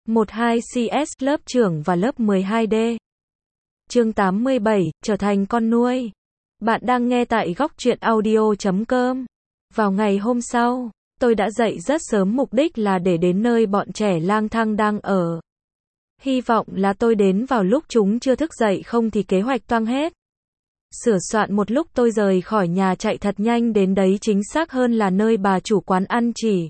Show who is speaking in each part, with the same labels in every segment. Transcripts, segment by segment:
Speaker 1: 12CS lớp trưởng và lớp 12D. Chương 87, trở thành con nuôi. Bạn đang nghe tại góc truyện audio.com. Vào ngày hôm sau, tôi đã dậy rất sớm, mục đích là để đến nơi bọn trẻ lang thang đang ở. Hy vọng là tôi đến vào lúc chúng chưa thức dậy, không thì kế hoạch toang hết. Sửa soạn một lúc tôi rời khỏi nhà, chạy thật nhanh đến đấy, chính xác hơn là nơi bà chủ quán ăn chỉ.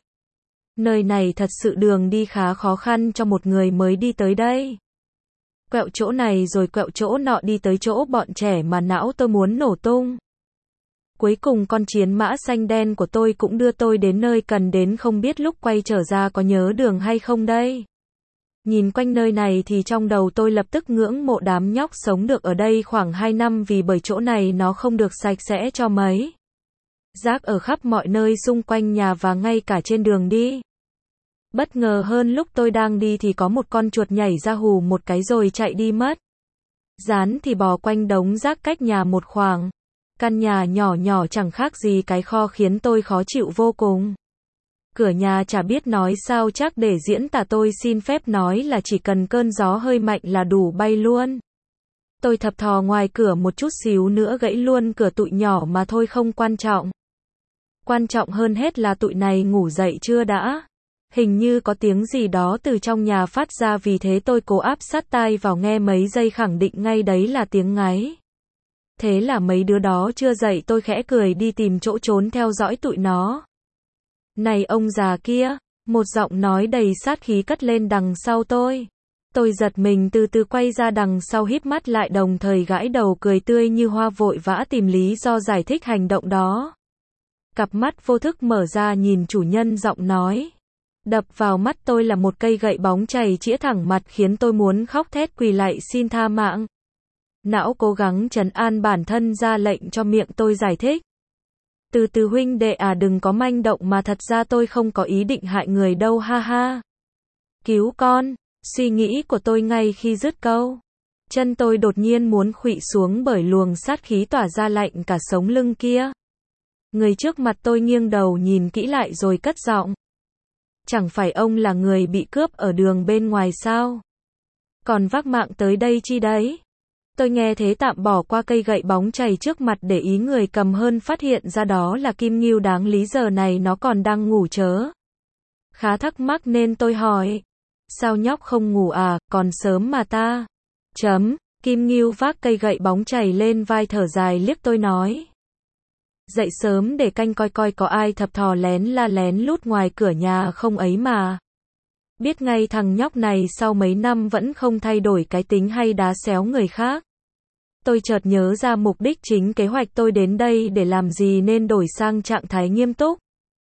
Speaker 1: Nơi này thật sự đường đi khá khó khăn cho một người mới đi tới đây. Quẹo chỗ này rồi quẹo chỗ nọ, đi tới chỗ bọn trẻ mà não tôi muốn nổ tung. Cuối cùng con chiến mã xanh đen của tôi cũng đưa tôi đến nơi cần đến, không biết lúc quay trở ra có nhớ đường hay không đây. Nhìn quanh nơi này thì trong đầu tôi lập tức ngưỡng mộ đám nhóc sống được ở đây khoảng 2 năm, vì bởi chỗ này nó không được sạch sẽ cho mấy. Rác ở khắp mọi nơi xung quanh nhà và ngay cả trên đường đi. Bất ngờ hơn, lúc tôi đang đi thì có một con chuột nhảy ra hù một cái rồi chạy đi mất. Rán thì bò quanh đống rác cách nhà một khoảng. Căn nhà nhỏ nhỏ chẳng khác gì cái kho khiến tôi khó chịu vô cùng. Cửa nhà chả biết nói sao, chắc để diễn tả tôi xin phép nói là chỉ cần cơn gió hơi mạnh là đủ bay luôn. Tôi thập thò ngoài cửa một chút xíu nữa gãy luôn cửa tụi nhỏ mà thôi, không quan trọng. Quan trọng hơn hết là tụi này ngủ dậy chưa đã. Hình như có tiếng gì đó từ trong nhà phát ra, vì thế tôi cố áp sát tai vào nghe mấy giây, khẳng định ngay đấy là tiếng ngáy. Thế là mấy đứa đó chưa dậy, tôi khẽ cười đi tìm chỗ trốn theo dõi tụi nó. Này ông già kia, một giọng nói đầy sát khí cất lên đằng sau tôi. Tôi giật mình từ từ quay ra đằng sau, híp mắt lại, đồng thời gãi đầu cười tươi như hoa, vội vã tìm lý do giải thích hành động đó. Cặp mắt vô thức mở ra nhìn chủ nhân, giọng nói. Đập vào mắt tôi là một cây gậy bóng chày chĩa thẳng mặt, khiến tôi muốn khóc thét quỳ lại xin tha mạng. Não cố gắng trấn an bản thân, ra lệnh cho miệng tôi giải thích. Từ từ huynh đệ à, đừng có manh động, mà thật ra tôi không có ý định hại người đâu, ha ha. Cứu con, suy nghĩ của tôi ngay khi dứt câu. Chân tôi đột nhiên muốn khuỵu xuống bởi luồng sát khí tỏa ra lạnh cả sống lưng kia. Người trước mặt tôi nghiêng đầu nhìn kỹ lại rồi cất giọng. Chẳng phải ông là người bị cướp ở đường bên ngoài sao? Còn vác mạng tới đây chi đấy? Tôi nghe thế tạm bỏ qua cây gậy bóng chày trước mặt, để ý người cầm hơn, phát hiện ra đó là Kim Ngưu. Đáng lý giờ này nó còn đang ngủ chớ. Khá thắc mắc nên tôi hỏi. Sao nhóc không ngủ à, còn sớm mà ta. Kim Ngưu vác cây gậy bóng chày lên vai, thở dài liếc tôi nói. Dậy sớm để canh coi coi có ai thập thò lén la lén lút ngoài cửa nhà không ấy mà. Biết ngay thằng nhóc này sau mấy năm vẫn không thay đổi cái tính hay đá xéo người khác. Tôi chợt nhớ ra mục đích chính kế hoạch tôi đến đây để làm gì nên đổi sang trạng thái nghiêm túc.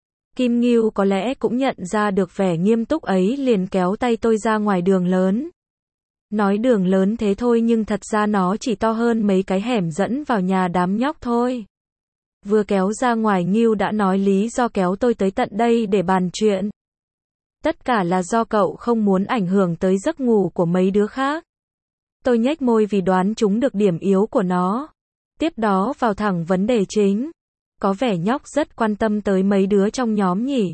Speaker 1: Kim Ngưu có lẽ cũng nhận ra được vẻ nghiêm túc ấy, liền kéo tay tôi ra ngoài đường lớn. Nói đường lớn thế thôi nhưng thật ra nó chỉ to hơn mấy cái hẻm dẫn vào nhà đám nhóc thôi. Vừa kéo ra ngoài, Ngưu đã nói lý do kéo tôi tới tận đây để bàn chuyện. Tất cả là do cậu không muốn ảnh hưởng tới giấc ngủ của mấy đứa khác. Tôi nhếch môi vì đoán trúng được điểm yếu của nó. Tiếp đó vào thẳng vấn đề chính. Có vẻ nhóc rất quan tâm tới mấy đứa trong nhóm nhỉ.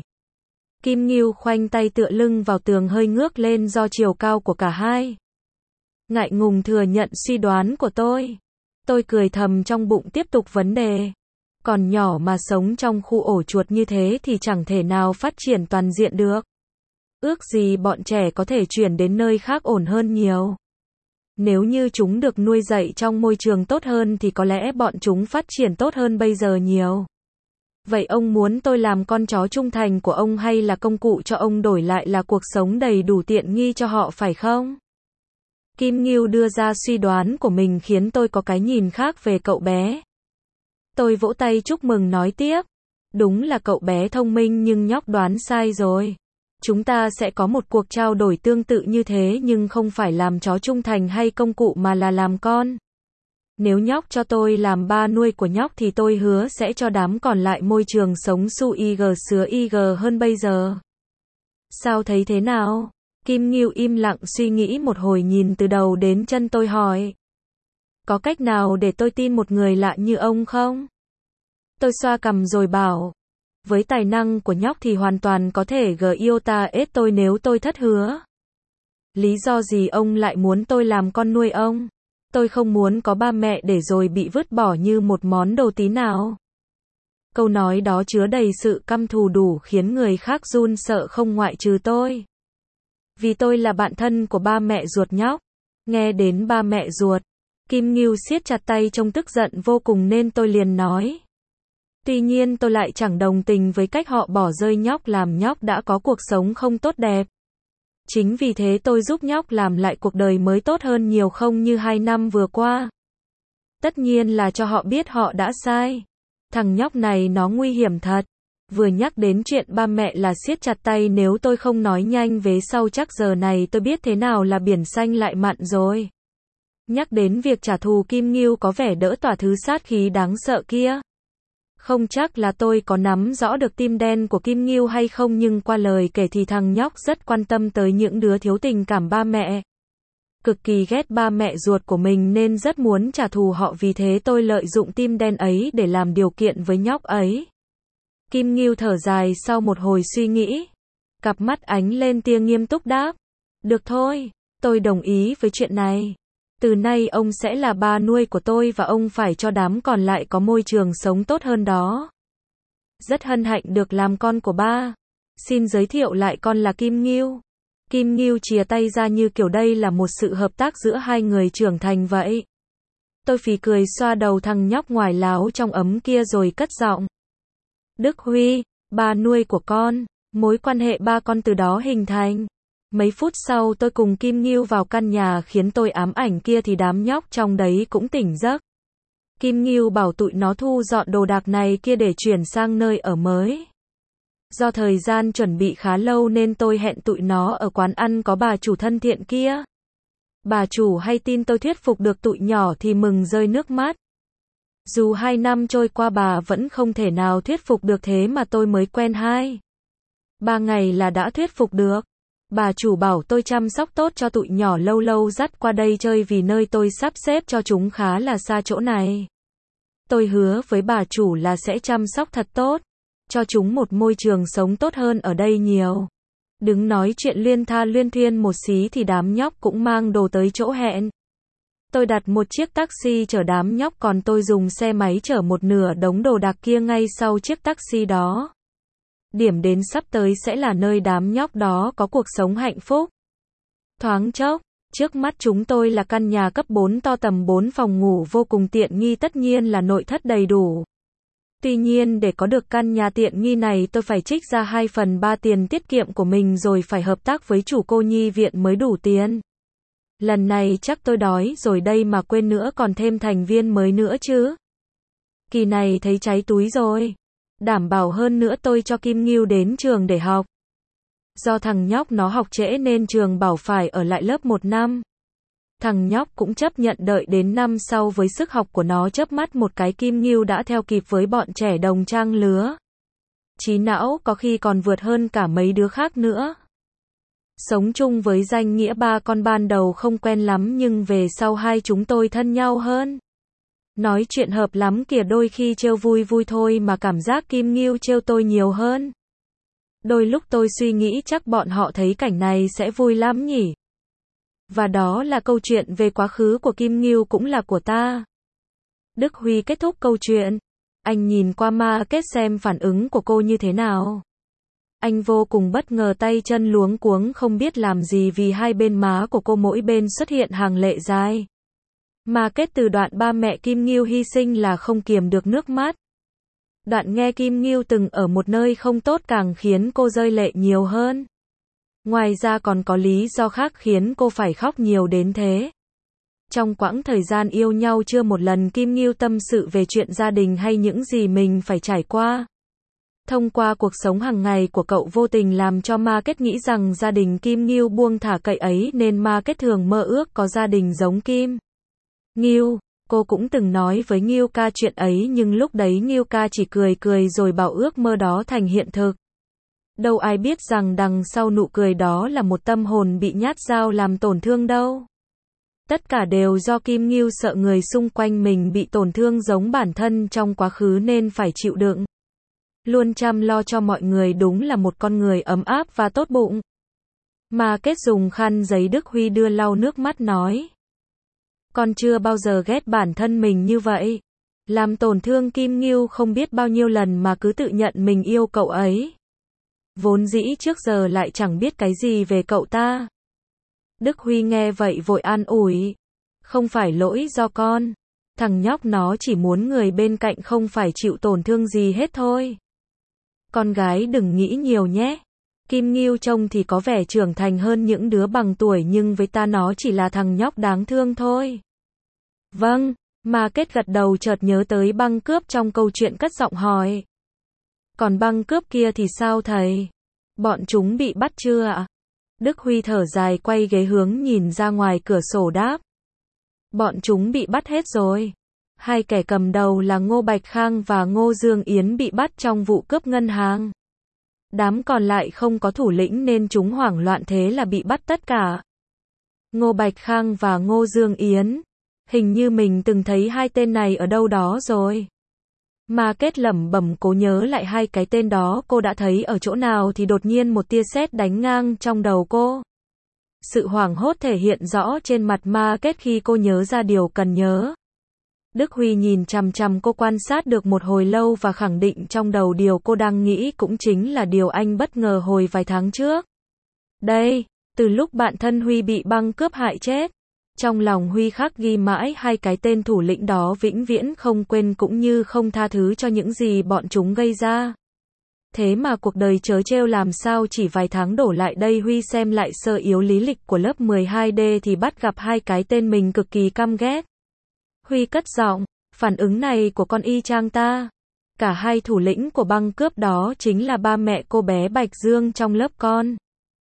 Speaker 1: Kim Ngưu khoanh tay tựa lưng vào tường, hơi ngước lên do chiều cao của cả hai. Ngại ngùng thừa nhận suy đoán của tôi. Tôi cười thầm trong bụng, tiếp tục vấn đề. Còn nhỏ mà sống trong khu ổ chuột như thế thì chẳng thể nào phát triển toàn diện được. Ước gì bọn trẻ có thể chuyển đến nơi khác ổn hơn nhiều. Nếu như chúng được nuôi dạy trong môi trường tốt hơn thì có lẽ bọn chúng phát triển tốt hơn bây giờ nhiều. Vậy ông muốn tôi làm con chó trung thành của ông hay là công cụ cho ông, đổi lại là cuộc sống đầy đủ tiện nghi cho họ, phải không? Kim Ngưu đưa ra suy đoán của mình khiến tôi có cái nhìn khác về cậu bé. Tôi vỗ tay chúc mừng nói tiếp. Đúng là cậu bé thông minh, nhưng nhóc đoán sai rồi. Chúng ta sẽ có một cuộc trao đổi tương tự như thế, nhưng không phải làm chó trung thành hay công cụ mà là làm con. Nếu nhóc cho tôi làm ba nuôi của nhóc thì tôi hứa sẽ cho đám còn lại môi trường sống su ig sứa ig hơn bây giờ. Sao thấy thế nào? Kim Ngưu im lặng suy nghĩ một hồi, nhìn từ đầu đến chân tôi hỏi. Có cách nào để tôi tin một người lạ như ông không? Tôi xoa cằm rồi bảo. Với tài năng của nhóc thì hoàn toàn có thể giota ết tôi nếu tôi thất hứa. Lý do gì ông lại muốn tôi làm con nuôi ông? Tôi không muốn có ba mẹ để rồi bị vứt bỏ như một món đồ tí nào. Câu nói đó chứa đầy sự căm thù đủ khiến người khác run sợ không ngoại trừ tôi. Vì tôi là bạn thân của ba mẹ ruột nhóc. Nghe đến ba mẹ ruột, Kim Ngưu siết chặt tay trông tức giận vô cùng nên tôi liền nói. Tuy nhiên tôi lại chẳng đồng tình với cách họ bỏ rơi nhóc làm nhóc đã có cuộc sống không tốt đẹp. Chính vì thế tôi giúp nhóc làm lại cuộc đời mới tốt hơn nhiều không như 2 năm vừa qua. Tất nhiên là cho họ biết họ đã sai. Thằng nhóc này nó nguy hiểm thật. Vừa nhắc đến chuyện ba mẹ là siết chặt tay, nếu tôi không nói nhanh về sau chắc giờ này tôi biết thế nào là biển xanh lại mặn rồi. Nhắc đến việc trả thù, Kim Ngưu có vẻ đỡ tỏa thứ sát khí đáng sợ kia. Không chắc là tôi có nắm rõ được tim đen của Kim Ngưu hay không, nhưng qua lời kể thì thằng nhóc rất quan tâm tới những đứa thiếu tình cảm ba mẹ. Cực kỳ ghét ba mẹ ruột của mình nên rất muốn trả thù họ, vì thế tôi lợi dụng tim đen ấy để làm điều kiện với nhóc ấy. Kim Ngưu thở dài sau một hồi suy nghĩ. Cặp mắt ánh lên tia nghiêm túc đáp. Được thôi, tôi đồng ý với chuyện này. Từ nay ông sẽ là ba nuôi của tôi và ông phải cho đám còn lại có môi trường sống tốt hơn đó. Rất hân hạnh được làm con của ba. Xin giới thiệu lại, con là Kim Ngưu. Kim Ngưu chìa tay ra như kiểu đây là một sự hợp tác giữa hai người trưởng thành vậy. Tôi phì cười xoa đầu thằng nhóc ngoài láo trong ấm kia rồi cất giọng. Đức Huy, ba nuôi của con. Mối quan hệ ba con từ đó hình thành. Mấy phút sau tôi cùng Kim Ngưu vào căn nhà khiến tôi ám ảnh kia thì đám nhóc trong đấy cũng tỉnh giấc. Kim Ngưu bảo tụi nó thu dọn đồ đạc này kia để chuyển sang nơi ở mới. Do thời gian chuẩn bị khá lâu nên tôi hẹn tụi nó ở quán ăn có bà chủ thân thiện kia. Bà chủ hay tin tôi thuyết phục được tụi nhỏ thì mừng rơi nước mắt. Dù 2 năm trôi qua bà vẫn không thể nào thuyết phục được, thế mà tôi mới quen 2-3 ngày là đã thuyết phục được. Bà chủ bảo tôi chăm sóc tốt cho tụi nhỏ, lâu lâu dắt qua đây chơi vì nơi tôi sắp xếp cho chúng khá là xa chỗ này. Tôi hứa với bà chủ là sẽ chăm sóc thật tốt, cho chúng một môi trường sống tốt hơn ở đây nhiều. Đứng nói chuyện luyên tha luyên thuyên một xí thì đám nhóc cũng mang đồ tới chỗ hẹn. Tôi đặt một chiếc taxi chở đám nhóc, còn tôi dùng xe máy chở một nửa đống đồ đạc kia ngay sau chiếc taxi đó. Điểm đến sắp tới sẽ là nơi đám nhóc đó có cuộc sống hạnh phúc. Thoáng chốc, trước mắt chúng tôi là căn nhà cấp 4 to tầm 4 phòng ngủ vô cùng tiện nghi, tất nhiên là nội thất đầy đủ. Tuy nhiên để có được căn nhà tiện nghi này tôi phải trích ra 2/3 tiền tiết kiệm của mình, rồi phải hợp tác với chủ cô nhi viện mới đủ tiền. Lần này chắc tôi đói rồi đây mà quên nữa, còn thêm thành viên mới nữa chứ. Kỳ này thấy cháy túi rồi. Đảm bảo hơn nữa tôi cho Kim Ngưu đến trường để học. Do thằng nhóc nó học trễ nên trường bảo phải ở lại lớp 1 năm. Thằng nhóc cũng chấp nhận đợi đến năm sau, với sức học của nó chớp mắt một cái Kim Ngưu đã theo kịp với bọn trẻ đồng trang lứa. Trí não có khi còn vượt hơn cả mấy đứa khác nữa. Sống chung với danh nghĩa ba con ban đầu không quen lắm, nhưng về sau hai chúng tôi thân nhau hơn. Nói chuyện hợp lắm kìa, đôi khi trêu vui vui thôi mà cảm giác Kim Ngưu trêu tôi nhiều hơn. Đôi lúc tôi suy nghĩ chắc bọn họ thấy cảnh này sẽ vui lắm nhỉ. Và đó là câu chuyện về quá khứ của Kim Ngưu, cũng là của ta. Đức Huy kết thúc câu chuyện. Anh nhìn qua Ma Kết xem phản ứng của cô như thế nào. Anh vô cùng bất ngờ, tay chân luống cuống không biết làm gì vì hai bên má của cô mỗi bên xuất hiện hàng lệ dài. Ma Kết từ đoạn ba mẹ Kim Ngưu hy sinh là không kiềm được nước mắt. Đoạn nghe Kim Ngưu từng ở một nơi không tốt càng khiến cô rơi lệ nhiều hơn. Ngoài ra còn có lý do khác khiến cô phải khóc nhiều đến thế. Trong quãng thời gian yêu nhau chưa một lần Kim Ngưu tâm sự về chuyện gia đình hay những gì mình phải trải qua. Thông qua cuộc sống hàng ngày của cậu vô tình làm cho Ma Kết nghĩ rằng gia đình Kim Ngưu buông thả cậy ấy, nên Ma Kết thường mơ ước có gia đình giống Kim Ngưu. Cô cũng từng nói với Ngưu ca chuyện ấy, nhưng lúc đấy Ngưu ca chỉ cười cười rồi bảo ước mơ đó thành hiện thực. Đâu ai biết rằng đằng sau nụ cười đó là một tâm hồn bị nhát dao làm tổn thương đâu. Tất cả đều do Kim Ngưu sợ người xung quanh mình bị tổn thương giống bản thân trong quá khứ nên phải chịu đựng. Luôn chăm lo cho mọi người, đúng là một con người ấm áp và tốt bụng. Mà Kết dùng khăn giấy Đức Huy đưa lau nước mắt nói. Con chưa bao giờ ghét bản thân mình như vậy. Làm tổn thương Kim Ngưu không biết bao nhiêu lần mà cứ tự nhận mình yêu cậu ấy. Vốn dĩ trước giờ lại chẳng biết cái gì về cậu ta. Đức Huy nghe vậy vội an ủi. Không phải lỗi do con. Thằng nhóc nó chỉ muốn người bên cạnh không phải chịu tổn thương gì hết thôi. Con gái đừng nghĩ nhiều nhé. Kim Ngưu trông thì có vẻ trưởng thành hơn những đứa bằng tuổi nhưng với ta nó chỉ là thằng nhóc đáng thương thôi. Vâng, mà Kết gật đầu chợt nhớ tới băng cướp trong câu chuyện cất giọng hỏi. Còn băng cướp kia thì sao thầy? Bọn chúng bị bắt chưa ạ? Đức Huy thở dài quay ghế hướng nhìn ra ngoài cửa sổ đáp. Bọn chúng bị bắt hết rồi. Hai kẻ cầm đầu là Ngô Bạch Khang và Ngô Dương Yến bị bắt trong vụ cướp ngân hàng. Đám còn lại không có thủ lĩnh nên chúng hoảng loạn thế là bị bắt tất cả. Ngô Bạch Khang và Ngô Dương Yến. Hình như mình từng thấy hai tên này ở đâu đó rồi. Mà Kết lẩm bẩm cố nhớ lại hai cái tên đó cô đã thấy ở chỗ nào thì đột nhiên một tia sét đánh ngang trong đầu cô. Sự hoảng hốt thể hiện rõ trên mặt Ma Kết khi cô nhớ ra điều cần nhớ. Đức Huy nhìn chằm chằm cô quan sát được một hồi lâu và khẳng định trong đầu điều cô đang nghĩ cũng chính là điều anh bất ngờ hồi vài tháng trước. Đây, từ lúc bạn thân Huy bị băng cướp hại chết. Trong lòng Huy khắc ghi mãi hai cái tên thủ lĩnh đó vĩnh viễn không quên cũng như không tha thứ cho những gì bọn chúng gây ra. Thế mà cuộc đời trớ trêu làm sao chỉ vài tháng đổ lại đây Huy xem lại sơ yếu lý lịch của lớp 12D thì bắt gặp hai cái tên mình cực kỳ căm ghét. Huy cất giọng, phản ứng này của con y chang ta. Cả hai thủ lĩnh của băng cướp đó chính là ba mẹ cô bé Bạch Dương trong lớp con.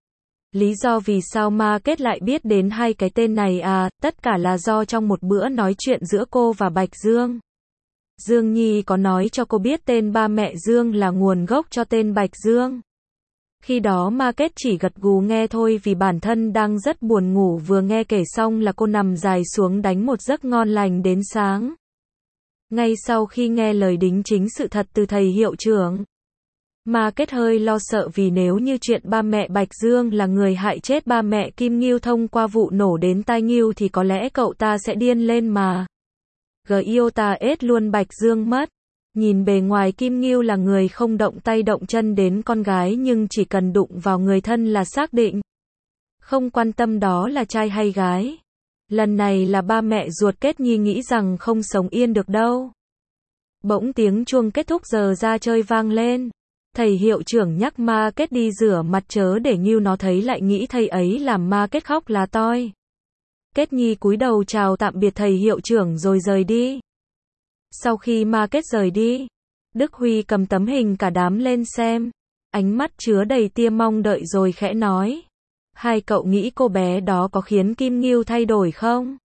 Speaker 1: Lý do vì sao Ma Kết lại biết đến hai cái tên này à, tất cả là do trong một bữa nói chuyện giữa cô và Bạch Dương. Dương Nhi có nói cho cô biết tên ba mẹ Dương là nguồn gốc cho tên Bạch Dương. Khi đó Ma Kết chỉ gật gù nghe thôi vì bản thân đang rất buồn ngủ vừa nghe kể xong là cô nằm dài xuống đánh một giấc ngon lành đến sáng. Ngay sau khi nghe lời đính chính sự thật từ thầy hiệu trưởng, Ma Kết hơi lo sợ vì nếu như chuyện ba mẹ Bạch Dương là người hại chết ba mẹ Kim Ngưu thông qua vụ nổ đến tai Ngưu thì có lẽ cậu ta sẽ điên lên mà. Yêu ta ết luôn Bạch Dương mất. Nhìn bề ngoài Kim Ngưu là người không động tay động chân đến con gái nhưng chỉ cần đụng vào người thân là xác định. Không quan tâm đó là trai hay gái. Lần này là ba mẹ ruột Kết Nhi nghĩ rằng không sống yên được đâu. Bỗng tiếng chuông kết thúc giờ ra chơi vang lên. Thầy hiệu trưởng nhắc Ma Kết đi rửa mặt chớ để Ngưu nó thấy lại nghĩ thầy ấy làm Ma Kết khóc là toi. Kết Nhi cúi đầu chào tạm biệt thầy hiệu trưởng rồi rời đi. Sau khi Ma Kết rời đi, Đức Huy cầm tấm hình cả đám lên xem. Ánh mắt chứa đầy tia mong đợi rồi khẽ nói. Hai cậu nghĩ cô bé đó có khiến Kim Ngưu thay đổi không?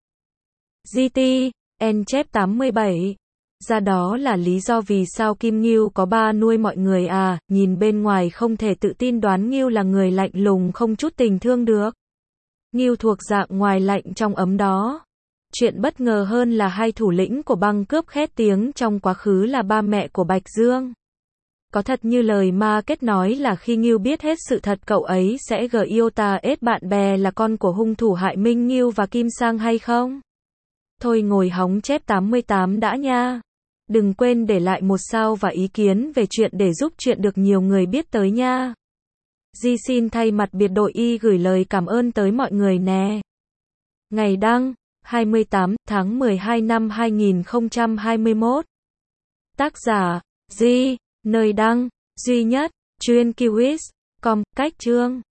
Speaker 1: GT, chép 87. Ra đó là lý do vì sao Kim Ngưu có ba nuôi mọi người à, nhìn bên ngoài không thể tự tin đoán Ngưu là người lạnh lùng không chút tình thương được. Ngưu thuộc dạng ngoài lạnh trong ấm đó. Chuyện bất ngờ hơn là hai thủ lĩnh của băng cướp khét tiếng trong quá khứ là ba mẹ của Bạch Dương. Có thật như lời Ma Kết nói là khi Ngưu biết hết sự thật cậu ấy sẽ yêu ta ết bạn bè là con của hung thủ hại Minh Ngưu và Kim Sang hay không? Thôi ngồi hóng chép 88 đã nha. Đừng quên để lại một sao và ý kiến về chuyện để giúp chuyện được nhiều người biết tới nha. Di xin thay mặt biệt đội Y gửi lời cảm ơn tới mọi người nè. Ngày đăng 28 tháng 12 năm 2021. Tác giả Di, nơi đăng duy nhất chuyên Kiwis.com. Cách chương